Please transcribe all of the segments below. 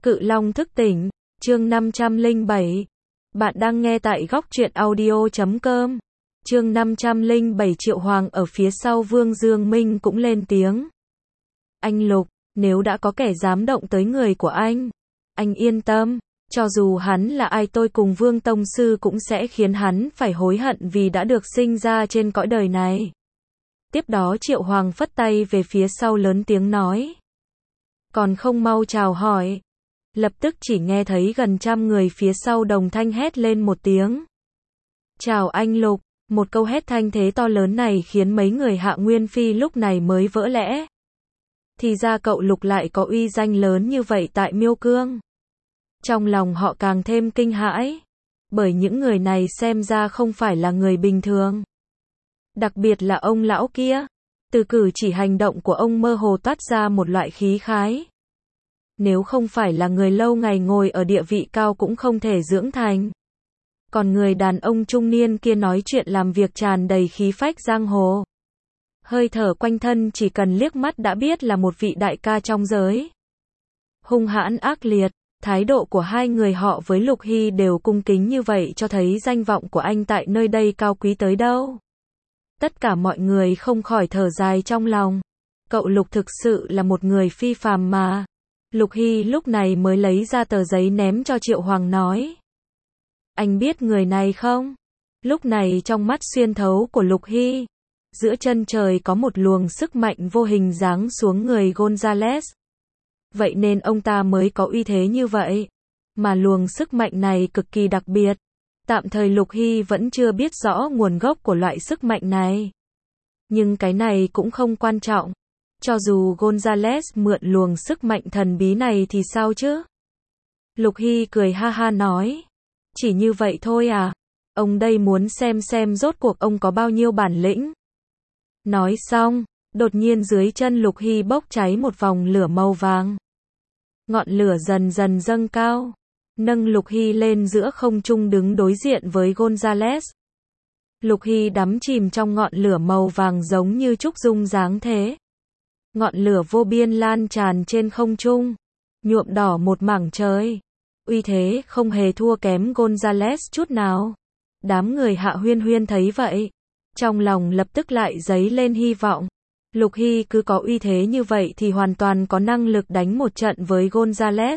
Cự Long thức tỉnh, chương 507. Bạn đang nghe tại góc truyện audio.com. Chương 507 Triệu Hoàng ở phía sau Vương Dương Minh cũng lên tiếng. Anh Lục, nếu đã có kẻ dám động tới người của anh yên tâm, cho dù hắn là ai tôi cùng Vương Tông Sư cũng sẽ khiến hắn phải hối hận vì đã được sinh ra trên cõi đời này. Tiếp đó Triệu Hoàng phất tay về phía sau lớn tiếng nói. Còn không mau chào hỏi. Lập tức chỉ nghe thấy gần trăm người phía sau đồng thanh hét lên một tiếng. Chào anh Lục, một câu hét thanh thế to lớn này khiến mấy người Hạ Nguyên Phi lúc này mới vỡ lẽ. Thì ra cậu Lục lại có uy danh lớn như vậy tại Miêu Cương. Trong lòng họ càng thêm kinh hãi, bởi những người này xem ra không phải là người bình thường. Đặc biệt là ông lão kia, từ cử chỉ hành động của ông mơ hồ toát ra một loại khí khái. Nếu không phải là người lâu ngày ngồi ở địa vị cao cũng không thể dưỡng thành. Còn người đàn ông trung niên kia nói chuyện làm việc tràn đầy khí phách giang hồ. Hơi thở quanh thân chỉ cần liếc mắt đã biết là một vị đại ca trong giới. Hung hãn ác liệt, thái độ của hai người họ với Lục Hy đều cung kính như vậy cho thấy danh vọng của anh tại nơi đây cao quý tới đâu. Tất cả mọi người không khỏi thở dài trong lòng. Cậu Lục thực sự là một người phi phàm mà. Lục Hy lúc này mới lấy ra tờ giấy ném cho Triệu Hoàng nói. Anh biết người này không? Lúc này trong mắt xuyên thấu của Lục Hy, giữa chân trời có một luồng sức mạnh vô hình giáng xuống người Gonzales. Vậy nên ông ta mới có uy thế như vậy. Mà luồng sức mạnh này cực kỳ đặc biệt. Tạm thời Lục Hy vẫn chưa biết rõ nguồn gốc của loại sức mạnh này. Nhưng cái này cũng không quan trọng. Cho dù Gonzales mượn luồng sức mạnh thần bí này thì sao chứ? Lục Hy cười ha ha nói. Chỉ như vậy thôi à? Ông đây muốn xem rốt cuộc ông có bao nhiêu bản lĩnh. Nói xong, đột nhiên dưới chân Lục Hy bốc cháy một vòng lửa màu vàng. Ngọn lửa dần dần dâng cao, nâng Lục Hy lên giữa không trung đứng đối diện với Gonzales. Lục Hy đắm chìm trong ngọn lửa màu vàng giống như trúc dung dáng thế. Ngọn lửa vô biên lan tràn trên không trung, nhuộm đỏ một mảng trời. Uy thế không hề thua kém Gonzales chút nào. Đám người Hạ Huyên Huyên thấy vậy, trong lòng lập tức lại dấy lên hy vọng. Lục Hy cứ có uy thế như vậy thì hoàn toàn có năng lực đánh một trận với Gonzales.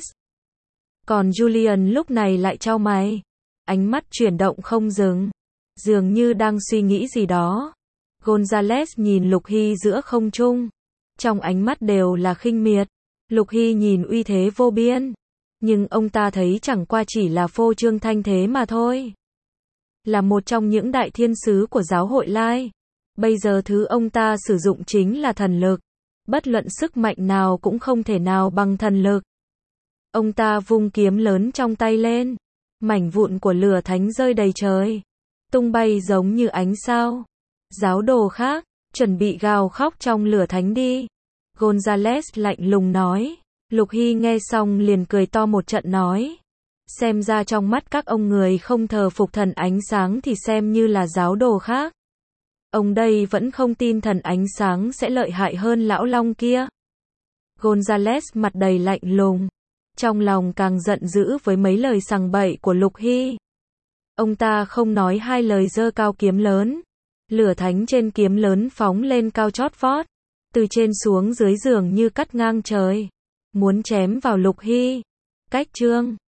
Còn Julian lúc này lại chau mày, ánh mắt chuyển động không dừng, dường như đang suy nghĩ gì đó. Gonzales nhìn Lục Hy giữa không trung, trong ánh mắt đều là khinh miệt. Lục Hy nhìn uy thế vô biên, nhưng ông ta thấy chẳng qua chỉ là phô trương thanh thế mà thôi. Là một trong những đại thiên sứ của giáo hội Lai, bây giờ thứ ông ta sử dụng chính là thần lực. Bất luận sức mạnh nào cũng không thể nào bằng thần lực. Ông ta vung kiếm lớn trong tay lên, mảnh vụn của lửa thánh rơi đầy trời, tung bay giống như ánh sao. Giáo đồ khác, chuẩn bị gào khóc trong lửa thánh đi. Gonzales lạnh lùng nói. Lục Hy nghe xong liền cười to một trận nói. Xem ra trong mắt các ông người không thờ phục thần ánh sáng thì xem như là giáo đồ khác. Ông đây vẫn không tin thần ánh sáng sẽ lợi hại hơn lão long kia. Gonzales mặt đầy lạnh lùng, trong lòng càng giận dữ với mấy lời sằng bậy của Lục Hy. Ông ta không nói hai lời giơ cao kiếm lớn. Lửa thánh trên kiếm lớn phóng lên cao chót vót, từ trên xuống dưới dường như cắt ngang trời, muốn chém vào Lục Hy. Cách chương